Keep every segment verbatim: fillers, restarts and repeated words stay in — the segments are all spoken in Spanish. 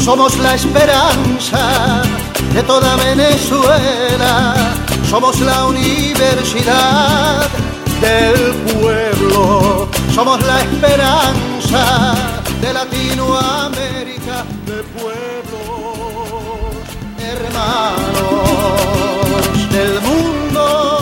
Somos la esperanza de toda Venezuela, somos la universidad del pueblo, somos la esperanza de Latinoamérica, de pueblos hermanos del mundo.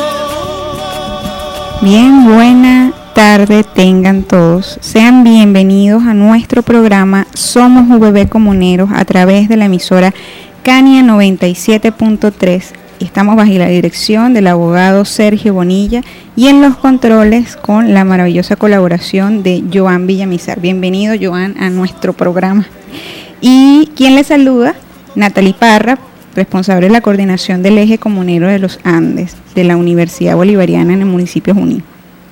Bien, buena tarde tengan todos. Sean bienvenidos a nuestro programa Somos U B B Comuneros a través de la emisora Cania noventa y siete punto tres. Estamos bajo la dirección del abogado Sergio Bonilla y en los controles con la maravillosa colaboración de Joan Villamizar. Bienvenido, Joan, a nuestro programa. Y quien le saluda, Natalie Parra, responsable de la coordinación del Eje Comunero de los Andes de la Universidad Bolivariana en el municipio Junín.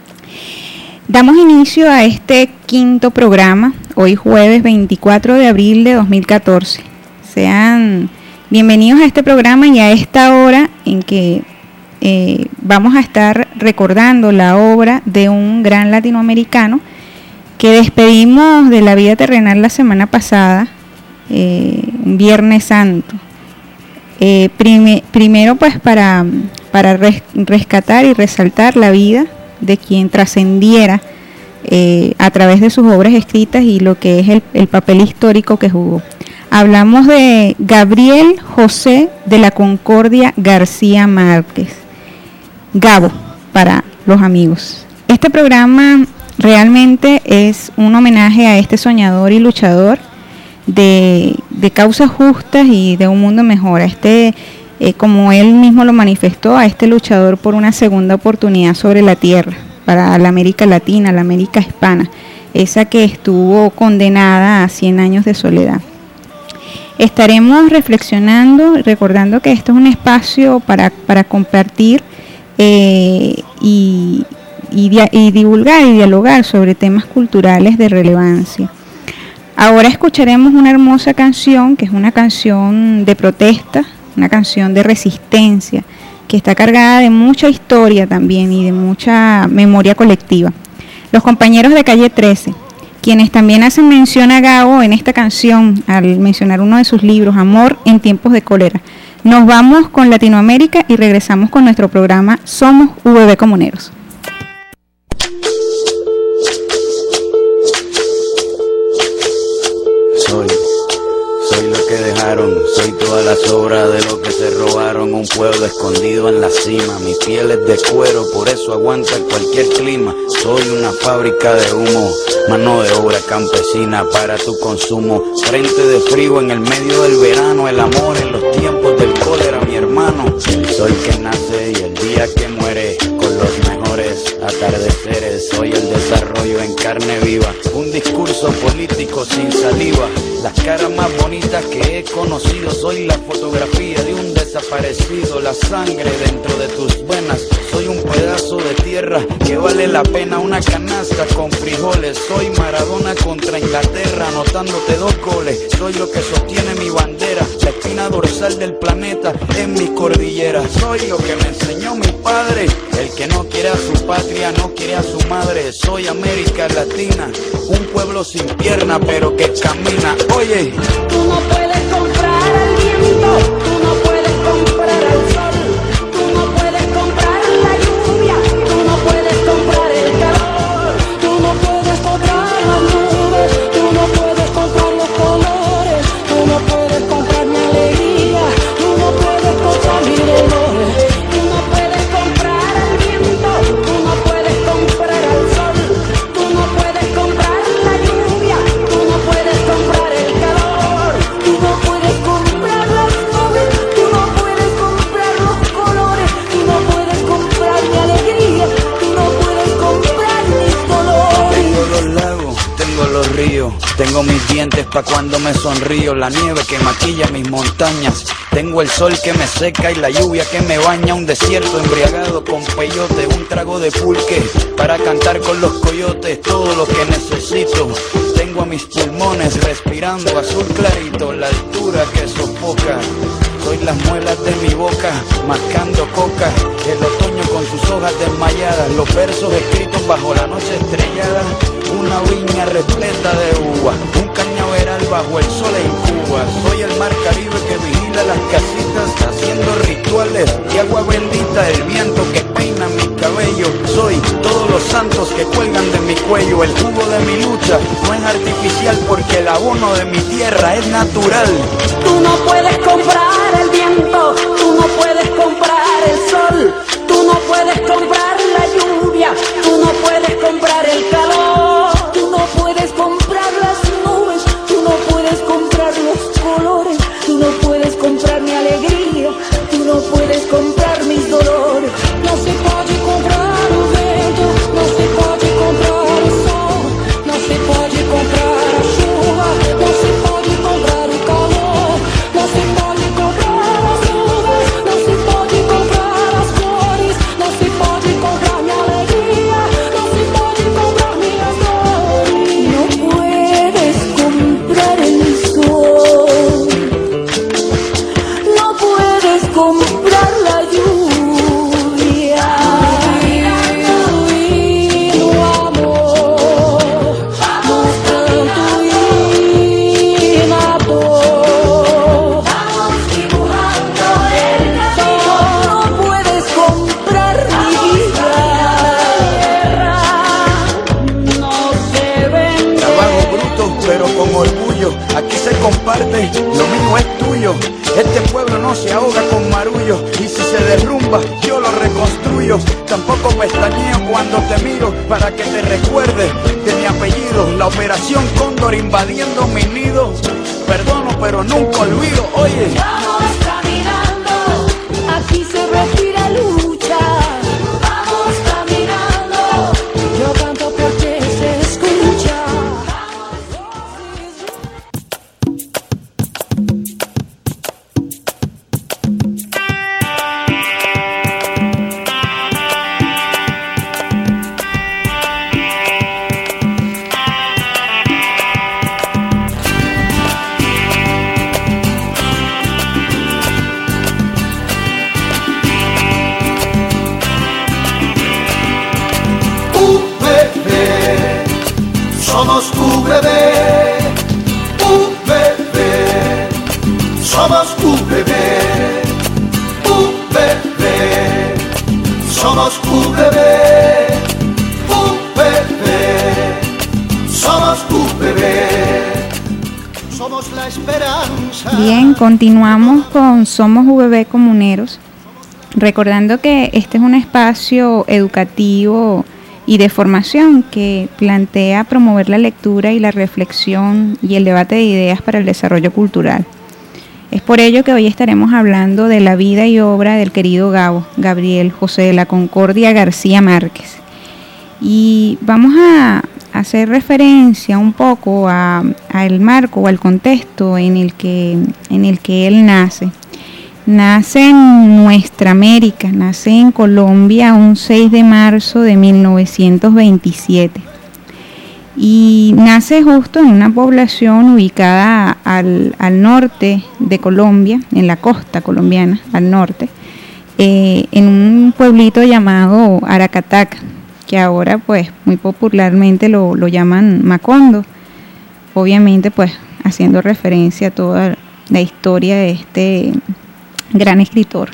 Damos inicio a este quinto programa, hoy jueves veinticuatro de abril de dos mil catorce. Sean bienvenidos a este programa y a esta hora en que eh, vamos a estar recordando la obra de un gran latinoamericano que despedimos de la vida terrenal la semana pasada, eh, un Viernes Santo. Eh, prime, primero pues para, para res, rescatar y resaltar la vida de quien trascendiera eh, a través de sus obras escritas y lo que es el, el papel histórico que jugó. Hablamos de Gabriel José de la Concordia García Márquez, Gabo para los amigos. Este programa realmente es un homenaje a este soñador y luchador de, de causas justas y de un mundo mejor, a este Eh, como él mismo lo manifestó, a este luchador por una segunda oportunidad sobre la tierra, para la América Latina, la América Hispana, esa que estuvo condenada a cien años de soledad. Estaremos reflexionando, recordando que esto es un espacio para, para compartir eh, y, y, y divulgar y dialogar sobre temas culturales de relevancia. Ahora escucharemos una hermosa canción, que es una canción de protesta, una canción de resistencia que está cargada de mucha historia también y de mucha memoria colectiva. Los compañeros de Calle trece, quienes también hacen mención a Gabo en esta canción al mencionar uno de sus libros, Amor en tiempos de cólera. Nos vamos con Latinoamérica y regresamos con nuestro programa Somos U B B Comuneros. Soy Soy lo que dejaron, soy todas las obras de lo que se robaron. Un pueblo escondido en la cima, mi piel es de cuero, por eso aguanta cualquier clima. Soy una fábrica de humo, mano de obra campesina para tu consumo. Frente de frío en el medio del verano, el amor en los tiempos del cólera, mi hermano. El sol que nace y el día que muere, con los mejores atardeceres. Soy el desarrollo en carne viva, un discurso político sin saliva. Las caras más bonitas que he conocido, soy la fotografía de un desaparecido, la sangre dentro de tus venas. Soy un pedazo de tierra que vale la pena una canasta con frijoles. Soy Maradona contra Inglaterra, anotándote dos goles. Soy lo que sostiene mi bandera, la espina dorsal del planeta en mi cordillera. Soy lo que me enseñó mi padre, el que no quiere a su patria, no quiere a su madre. Soy América Latina, un pueblo sin pierna pero que camina. Oye, tú no puedes comprar el viento, tú no puedes comprar el sol, tú no puedes comprar la lluvia, tú no puedes comprar el calor, tú no puedes comprar las nubes, tú no puedes comprar los colores, tú no puedes comprar mi alegría, tú no puedes comprar mi dolor, tú no puedes comprar el viento, tú no puedes comprar el sol, tú no puedes comprar la lluvia, tú no puedes comprar el calor, tú no puedes comprar las nubes, tú no puedes comprar los colores, tú no puedes comprar mi alegría, tú no puedes comprar mis dolores. tengo los lagos, tengo los ríos, tengo mis dientes pa' cuando me sonrío, la nieve que maquilla mis montañas, tengo el sol que me seca y la lluvia que me baña, un desierto embriagado con peyote, un trago de pulque para cantar con los coyotes, todo lo que necesito. Tengo a mis pulmones respirando azul clarito, la altura que sofoca. Soy las muelas de mi boca, mascando coca, el otoño con sus hojas desmayadas, los versos escritos bajo la noche estrellada, una viña repleta de uvas, un cañaveral bajo el sol en Cuba. cuello. El jugo de mi lucha no es artificial porque el abono de mi tierra es natural. Tú no puedes comprar el viento, tú no puedes comprar el sol, tú no puedes comprar la lluvia, tú no puedes comprar el calor, tú no puedes comprar las nubes, tú no puedes comprar los colores, tú no puedes comprar mi alegría, tú no puedes comprar mis dolores. No se puede comprar el vento, no se puede comprar el sol, no se puede comprar la chuva, no se puede comprar el calor, no se puede comprar las nubes, no se puede comprar las flores, no se puede comprar mi alegría, no se puede comprar mi amor. No puedes comprar el sol, no puedes comprar la lluvia, y no amor, no canto y nato. Vamos dibujando el camino. No puedes comprar mi vida, no se vende. Trabajo bruto pero con orgullo, aquí se comparte, lo mío es tuyo. Este pueblo no se ahoga con marullo, y si se derrumba yo lo reconstruyo. Tampoco pestañeo cuando te miro para que te recuerde de mi apellido. La operación Cóndor invadiendo mi nido, perdono pero nunca olvido. Oye, Vamos caminando, aquí se respira lucha. Vamos caminando, yo canto porque se escucha. U V B, somos U V B, U V B, somos U V B, U V B, somos U V B, U V B, somos U V B, somos la esperanza. Bien, continuamos con Somos U V B Comuneros, recordando que este es un espacio educativo y de formación que plantea promover la lectura y la reflexión y el debate de ideas para el desarrollo cultural. Es por ello que hoy estaremos hablando de la vida y obra del querido Gabo, Gabriel José de la Concordia García Márquez. Y vamos a hacer referencia un poco a, a el marco o al contexto en el que, en el que él nace. Nace en nuestra América, nace en Colombia un seis de marzo de mil novecientos veintisiete y nace justo en una población ubicada al, al norte de Colombia, en la costa colombiana, al norte, eh, en un pueblito llamado Aracataca, que ahora pues muy popularmente lo, lo llaman Macondo, obviamente pues haciendo referencia a toda la historia de este gran escritor.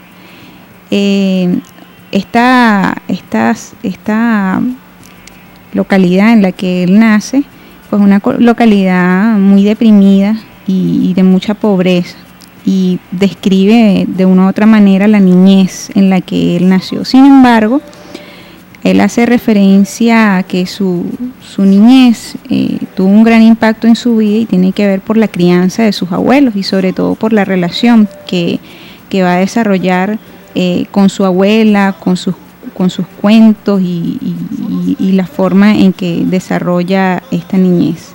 Eh, esta, esta, esta localidad en la que él nace, pues una localidad muy deprimida y, y de mucha pobreza, y describe de una u otra manera la niñez en la que él nació. Sin embargo, él hace referencia a que su, su niñez eh, tuvo un gran impacto en su vida y tiene que ver por la crianza de sus abuelos y sobre todo por la relación que que va a desarrollar eh, con su abuela, con sus, con sus cuentos y, y, y la forma en que desarrolla esta niñez.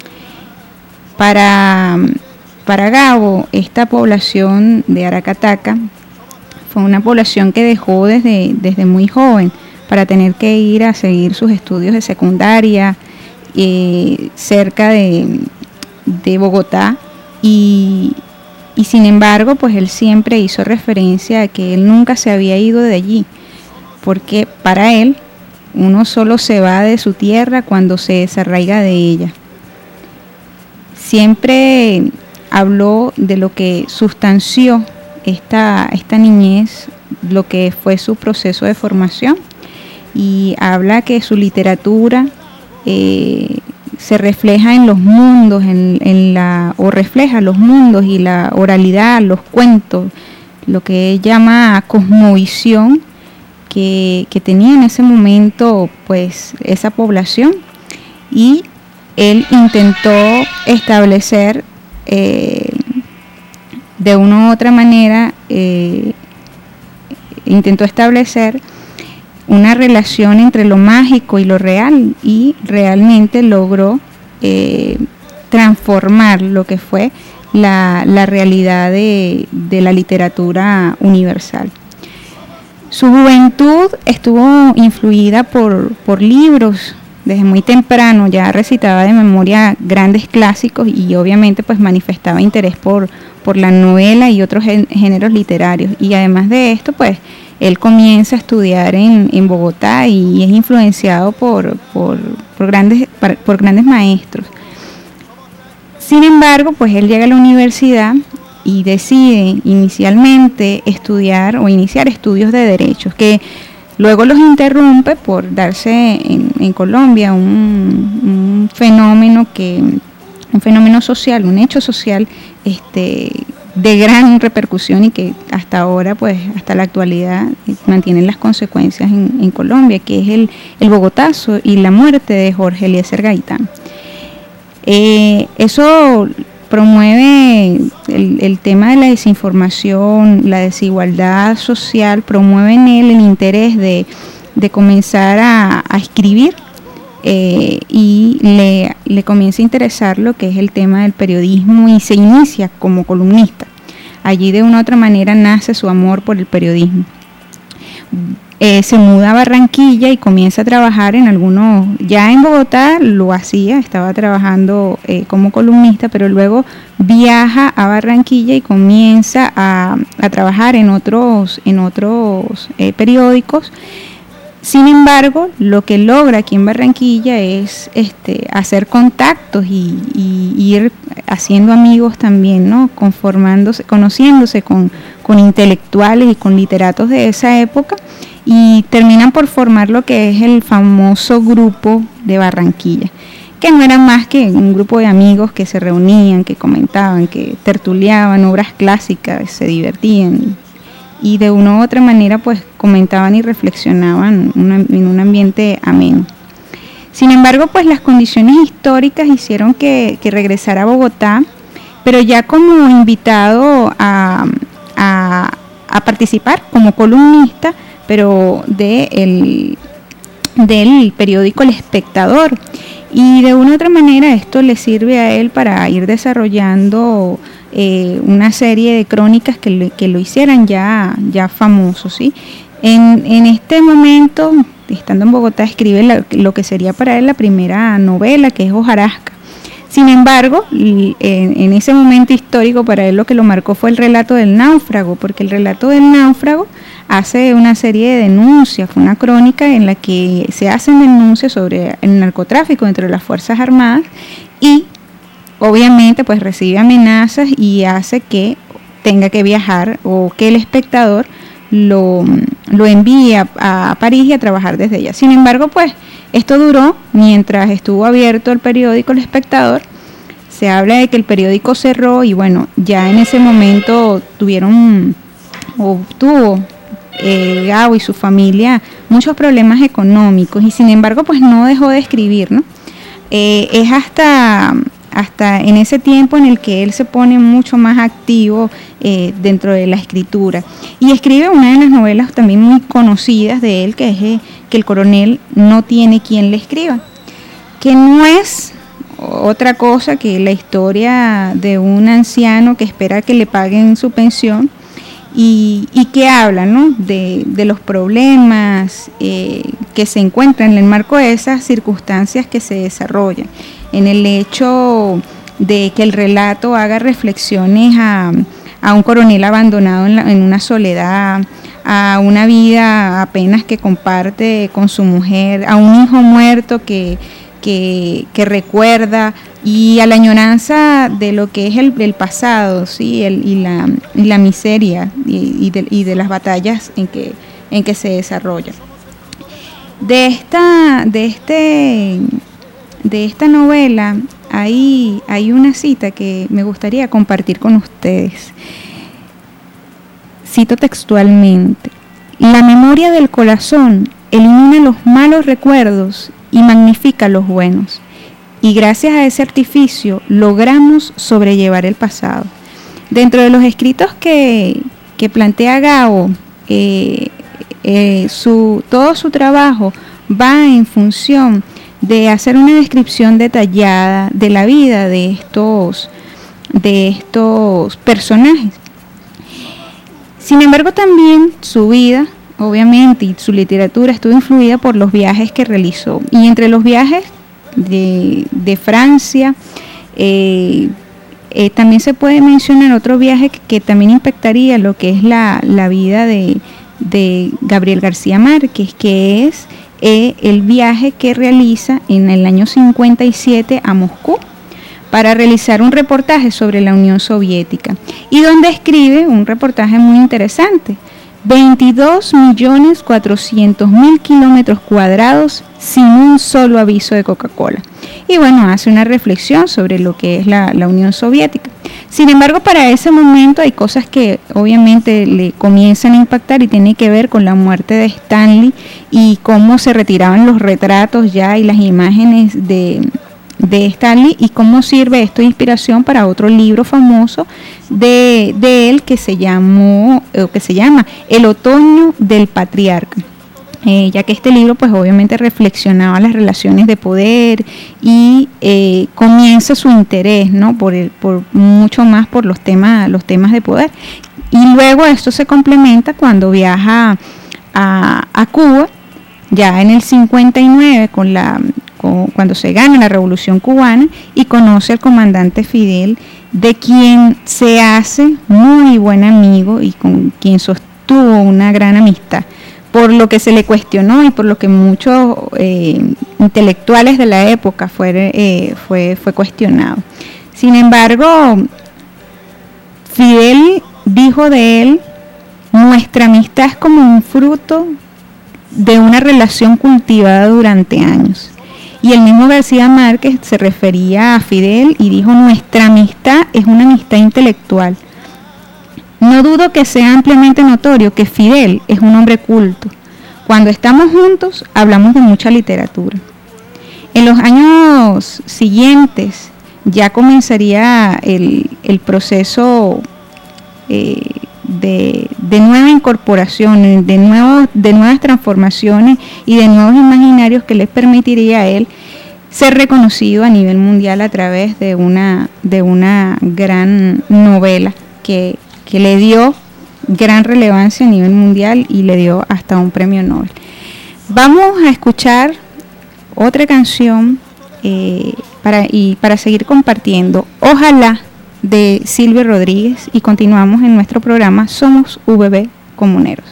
Para, para Gabo, esta población de Aracataca fue una población que dejó desde, desde muy joven para tener que ir a seguir sus estudios de secundaria eh, cerca de, de Bogotá y Y sin embargo, pues él siempre hizo referencia a que él nunca se había ido de allí, porque para él uno solo se va de su tierra cuando se desarraiga de ella. Siempre habló de lo que sustanció esta, esta niñez, lo que fue su proceso de formación, y habla que su literatura eh, se refleja en los mundos, en, en la, o refleja los mundos y la oralidad, los cuentos, lo que él llama cosmovisión que, que tenía en ese momento pues esa población, y él intentó establecer eh, de una u otra manera, eh, intentó establecer una relación entre lo mágico y lo real, y realmente logró eh, transformar lo que fue la, la realidad de, de la literatura universal. Su juventud estuvo influida por, por libros. Desde muy temprano ya recitaba de memoria grandes clásicos y obviamente pues manifestaba interés por, por la novela y otros géneros literarios. Y además de esto pues él comienza a estudiar en, en Bogotá y es influenciado por, por, por, grandes, por grandes maestros. Sin embargo, pues él llega a la universidad y decide inicialmente estudiar o iniciar estudios de derechos, que luego los interrumpe por darse en, en Colombia un, un fenómeno que, un fenómeno social, un hecho social este, de gran repercusión y que hasta ahora, pues hasta la actualidad, mantienen las consecuencias en, en Colombia, que es el, el Bogotazo y la muerte de Jorge Eliezer Gaitán. Eh, eso promueve el, el tema de la desinformación, la desigualdad social, promueve en él el interés de, de comenzar a, a escribir eh, y le, le comienza a interesar lo que es el tema del periodismo y se inicia como columnista. Allí de una u otra manera nace su amor por el periodismo. Eh, se muda a Barranquilla y comienza a trabajar en algunos, ya en Bogotá lo hacía, estaba trabajando eh, como columnista, pero luego viaja a Barranquilla y comienza a, a trabajar en otros, en otros eh, periódicos. Sin embargo, lo que logra aquí en Barranquilla es este, hacer contactos y, y, y ir haciendo amigos también, ¿no? Conformándose, conociéndose con, con intelectuales y con literatos de esa época, y terminan por formar lo que es el famoso Grupo de Barranquilla, que no era más que un grupo de amigos que se reunían, que comentaban, que tertuliaban obras clásicas, se divertían y de una u otra manera pues comentaban y reflexionaban una, en un ambiente ameno. Sin embargo, pues las condiciones históricas hicieron que, que regresara a Bogotá, pero ya como invitado a, a, a participar como columnista, pero de el, del periódico El Espectador, y de una u otra manera esto le sirve a él para ir desarrollando eh, una serie de crónicas que, le, que lo hicieran ya, ya famoso, ¿sí? En, en este momento, estando en Bogotá, escribe la, lo que sería para él la primera novela, que es Hojarasca. Sin embargo, en, en ese momento histórico para él lo que lo marcó fue el relato del náufrago, porque el relato del náufrago hace una serie de denuncias, fue una crónica en la que se hacen denuncias sobre el narcotráfico dentro de las Fuerzas Armadas y obviamente pues recibe amenazas y hace que tenga que viajar o que el espectador lo, lo envíe a, a París y a trabajar desde allá. Sin embargo, pues esto duró mientras estuvo abierto el periódico El Espectador. Se habla de que el periódico cerró y bueno, ya en ese momento tuvieron o tuvo eh, Gabo y su familia muchos problemas económicos y sin embargo pues no dejó de escribir, ¿no? Eh, es hasta, hasta en ese tiempo en el que él se pone mucho más activo eh, dentro de la escritura y escribe una de las novelas también muy conocidas de él, que es eh, que el coronel no tiene quien le escriba, que no es otra cosa que la historia de un anciano que espera que le paguen su pensión y, y que habla, ¿no? de, de los problemas eh, que se encuentran en el marco de esas circunstancias que se desarrollan, en el hecho de que el relato haga reflexiones a, a un coronel abandonado en, la, en una soledad, a una vida apenas que comparte con su mujer, a un hijo muerto que, que, que recuerda y a la añoranza de lo que es el, el pasado, ¿sí? el, y, la, y la miseria y, y, de, y de las batallas en que, en que se desarrolla. De, esta, de este de esta novela hay, hay una cita que me gustaría compartir con ustedes. Cito textualmente: la memoria del corazón elimina los malos recuerdos y magnifica los buenos. Y gracias a ese artificio logramos sobrellevar el pasado. Dentro de los escritos que, que plantea Gabo, eh, eh, su, todo su trabajo va en función de hacer una descripción detallada de la vida de estos, de estos personajes. Sin embargo, también su vida, obviamente, y su literatura estuvo influida por los viajes que realizó. Y entre los viajes de, de Francia, eh, eh, también se puede mencionar otro viaje que, que también impactaría lo que es la, la vida de, de Gabriel García Márquez, que es eh, el viaje que realiza en el año cincuenta y siete a Moscú para realizar un reportaje sobre la Unión Soviética, y donde escribe un reportaje muy interesante: veintidós millones cuatrocientos mil kilómetros cuadrados sin un solo aviso de Coca-Cola. Y bueno, hace una reflexión sobre lo que es la, la Unión Soviética. Sin embargo, para ese momento hay cosas que obviamente le comienzan a impactar, y tiene que ver con la muerte de Stanley y cómo se retiraban los retratos ya y las imágenes de... de Stanley, y cómo sirve esto de inspiración para otro libro famoso de, de él que se llamó eh, que se llama El otoño del patriarca, eh, ya que este libro pues obviamente reflexionaba las relaciones de poder y eh, comienza su interés, ¿no? por, el, por mucho más por los temas los temas de poder, y luego esto se complementa cuando viaja a, a Cuba ya en el cincuenta y nueve con la cuando se gana la Revolución Cubana, y conoce al comandante Fidel, de quien se hace muy buen amigo y con quien sostuvo una gran amistad, por lo que se le cuestionó y por lo que muchos eh, intelectuales de la época fue, eh, fue, fue cuestionado. Sin embargo, Fidel dijo de él: nuestra amistad es como un fruto de una relación cultivada durante años. Y el mismo García Márquez se refería a Fidel y dijo: nuestra amistad es una amistad intelectual. No dudo que sea ampliamente notorio que Fidel es un hombre culto. Cuando estamos juntos hablamos de mucha literatura. En los años siguientes ya comenzaría el, el proceso eh, de, de nueva incorporación, de, nuevos, de nuevas transformaciones y de nuevos imaginarios que les permitiría a él ser reconocido a nivel mundial a través de una, de una gran novela que, que le dio gran relevancia a nivel mundial y le dio hasta un premio Nobel. Vamos a escuchar otra canción eh, para, y para seguir compartiendo Ojalá, de Silvio Rodríguez, y continuamos en nuestro programa Somos V B Comuneros.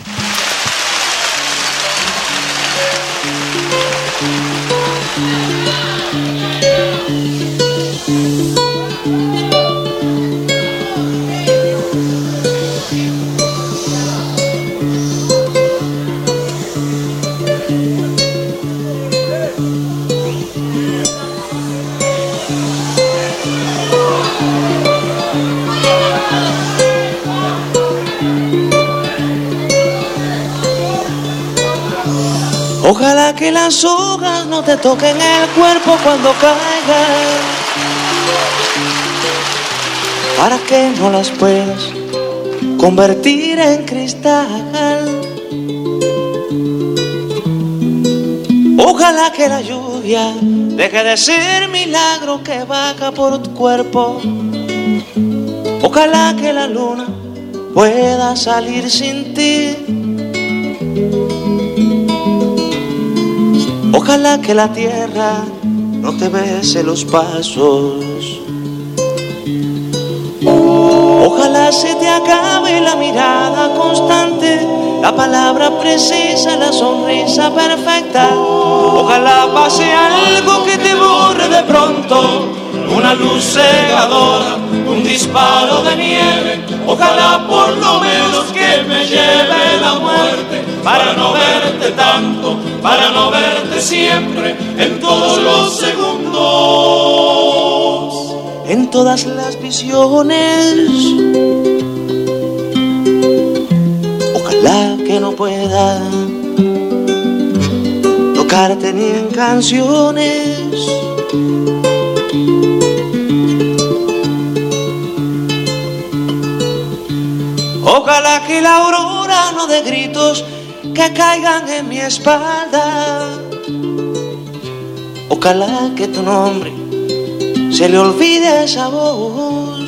Ojalá que las hojas no te toquen el cuerpo cuando caigan, para que no las puedas convertir en cristal. Ojalá que la lluvia deje de ser milagro que baja por tu cuerpo. Ojalá que la luna pueda salir sin ti. Ojalá que la tierra no te bese los pasos. Ojalá se te acabe la mirada constante, la palabra precisa, la sonrisa perfecta. Ojalá pase algo que te borre de pronto, una una luz cegadora, un disparo de nieve. Ojalá por lo menos que me lleve la muerte, para no verte tanto, para no verte siempre, en todos los segundos, en todas las visiones. Ojalá que no pueda tocarte ni en canciones. Ojalá que la aurora no dé gritos que caigan en mi espalda. Ojalá que tu nombre se le olvide esa voz.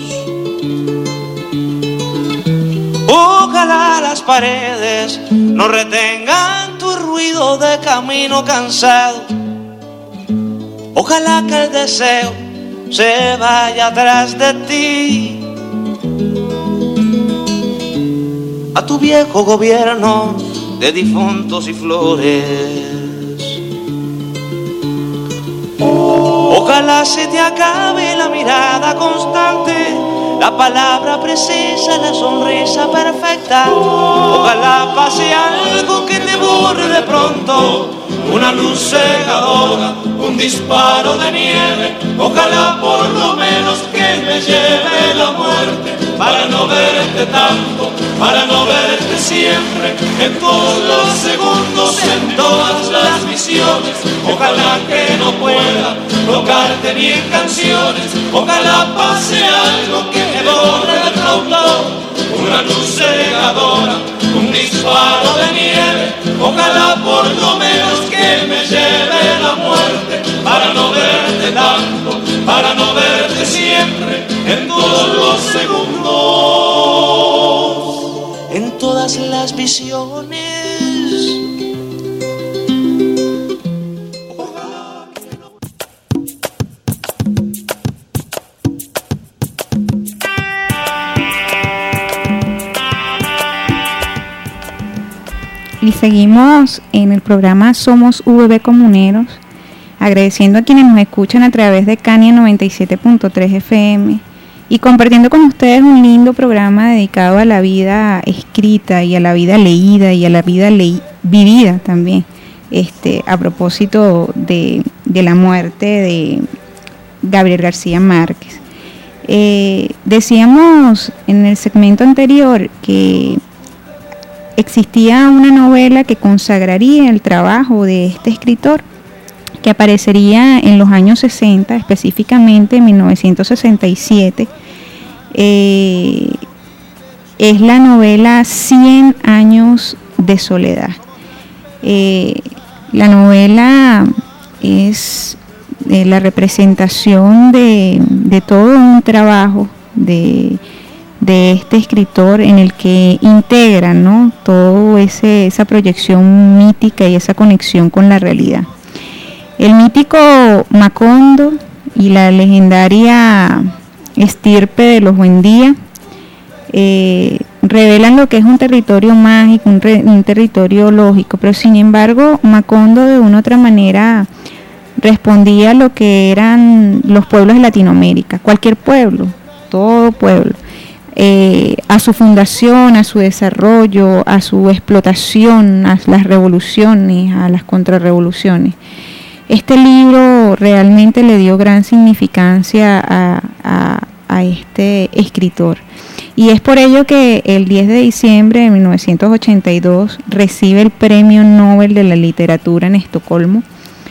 Ojalá las paredes no retengan tu ruido de camino cansado. Ojalá que el deseo se vaya atrás de ti. A tu viejo gobierno de difuntos y flores. Ojalá se te acabe la mirada constante, la palabra precisa, la sonrisa perfecta. Ojalá pase algo que te borre de pronto, una luz cegadora, un disparo de nieve. Ojalá por lo menos que me lleve la muerte, para no verte tanto, para no verte siempre, en todos los segundos, en todas las visiones. Ojalá que no pueda tocarte ni en canciones. Ojalá pase algo que me borre de pronto, una luz cegadora, un disparo de nieve. Ojalá por lo menos que me lleve la muerte, para no verte tanto, para no verte siempre, en todos los segundos, en todas las visiones. Y seguimos en el programa Somos V B Comuneros, agradeciendo a quienes nos escuchan a través de Cania noventa y siete punto tres F M y compartiendo con ustedes un lindo programa dedicado a la vida escrita y a la vida leída y a la vida leí- vivida también, este, a propósito de, de la muerte de Gabriel García Márquez. Eh, decíamos en el segmento anterior que existía una novela que consagraría el trabajo de este escritor, que aparecería en los años sesenta, específicamente en mil novecientos sesenta y siete. Eh, es la novela Cien años de soledad. Eh, la novela es eh, la representación de, de todo un trabajo de de este escritor, en el que integra, ¿no?, todo ese esa proyección mítica y esa conexión con la realidad. El mítico Macondo y la legendaria estirpe de los Buendía eh, revelan lo que es un territorio mágico, un, re, un territorio lógico, pero sin embargo Macondo de una u otra manera respondía a lo que eran los pueblos de Latinoamérica, cualquier pueblo, todo pueblo. Eh, a su fundación, a su desarrollo, a su explotación, a las revoluciones, a las contrarrevoluciones. Este libro realmente le dio gran significancia a, a, a este escritor. Y es por ello que el diez de diciembre de mil novecientos ochenta y dos recibe el Premio Nobel de la Literatura en Estocolmo.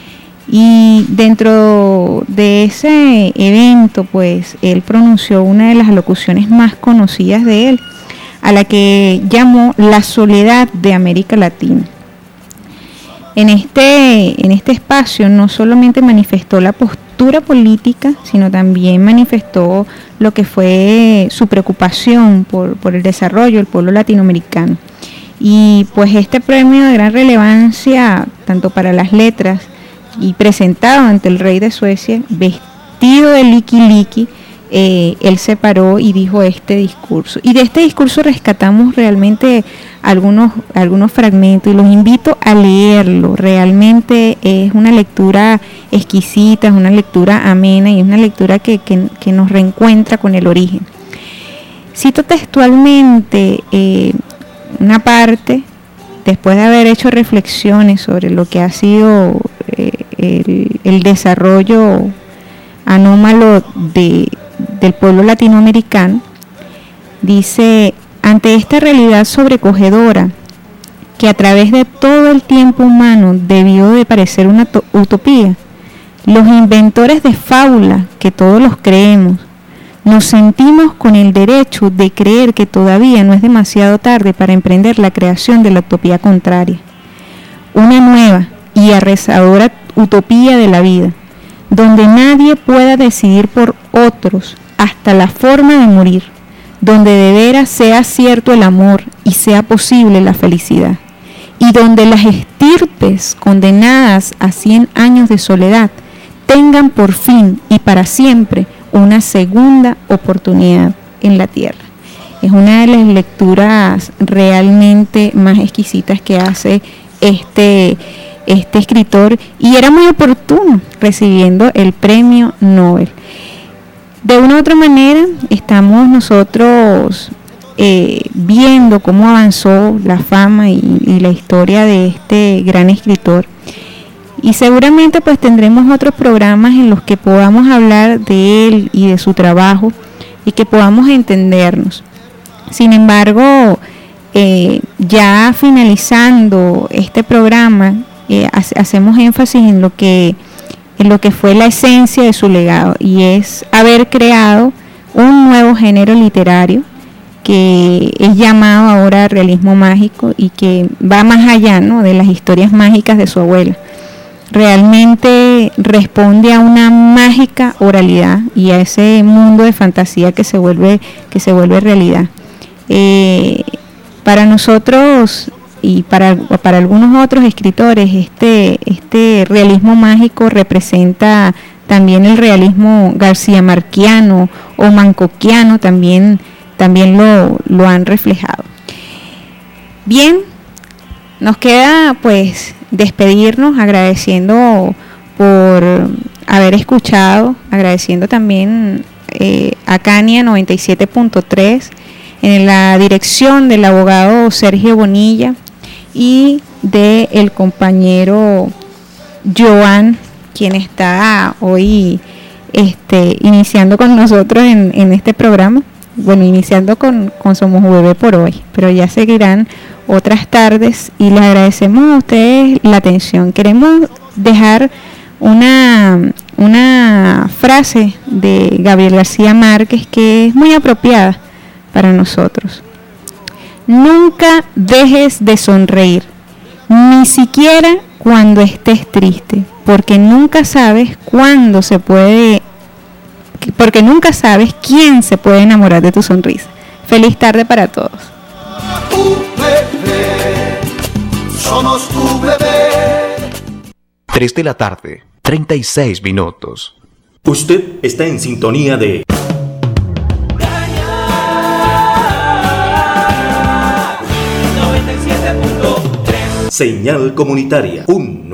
Y dentro de ese evento, pues, él pronunció una de las alocuciones más conocidas de él, a la que llamó la soledad de América Latina. En este, en este espacio no solamente manifestó la postura política, sino también manifestó lo que fue su preocupación por, por el desarrollo del pueblo latinoamericano. Y pues este premio de gran relevancia, tanto para las letras, y presentado ante el rey de Suecia, vestido de liqui liqui, eh, él se paró y dijo este discurso. Y de este discurso rescatamos realmente algunos, algunos fragmentos y los invito a leerlo. Realmente es una lectura exquisita, es una lectura amena y es una lectura que, que, que nos reencuentra con el origen. Cito textualmente eh, una parte, después de haber hecho reflexiones sobre lo que ha sido eh, el, el desarrollo anómalo de, del pueblo latinoamericano, dice: ante esta realidad sobrecogedora, que a través de todo el tiempo humano debió de parecer una utopía, los inventores de fábula, que todos los creemos, nos sentimos con el derecho de creer que todavía no es demasiado tarde para emprender la creación de la utopía contraria, una nueva y arrasadora utopía de la vida, donde nadie pueda decidir por otros hasta la forma de morir, donde de veras sea cierto el amor y sea posible la felicidad, y donde las estirpes condenadas a cien años de soledad tengan por fin y para siempre una segunda oportunidad en la tierra. Es una de las lecturas realmente más exquisitas que hace este, este escritor, y era muy oportuno recibiendo el premio Nobel. De una u otra manera estamos nosotros eh, viendo cómo avanzó la fama y, y la historia de este gran escritor. Y seguramente pues tendremos otros programas en los que podamos hablar de él y de su trabajo y que podamos entendernos. Sin embargo, eh, ya finalizando este programa, eh, ha- hacemos énfasis en lo que en lo que fue la esencia de su legado, y es haber creado un nuevo género literario que es llamado ahora realismo mágico y que va más allá, ¿no?, de las historias mágicas de su abuela. Realmente responde a una mágica oralidad y a ese mundo de fantasía que se vuelve, que se vuelve realidad. Eh, para nosotros y para, para algunos otros escritores, este, este realismo mágico representa también el realismo garcía-marquiano o mancoquiano, también, también lo, lo han reflejado. Bien, nos queda pues despedirnos agradeciendo por haber escuchado, agradeciendo también eh, a Cania noventa y siete punto tres, en la dirección del abogado Sergio Bonilla y del compañero Joan, quien está hoy este, iniciando con nosotros en, en este programa. Bueno, iniciando con, con Somos U V B por hoy, pero ya seguirán otras tardes y les agradecemos a ustedes la atención. Queremos dejar una, una frase de Gabriel García Márquez que es muy apropiada para nosotros. Nunca dejes de sonreír, ni siquiera cuando estés triste, porque nunca sabes cuándo se puede, porque nunca sabes quién se puede enamorar de tu sonrisa. Feliz tarde para todos. U V B, somos tu bebé. tres de la tarde, treinta y seis minutos. Usted está en sintonía de noventa y siete punto tres. Señal Comunitaria. Un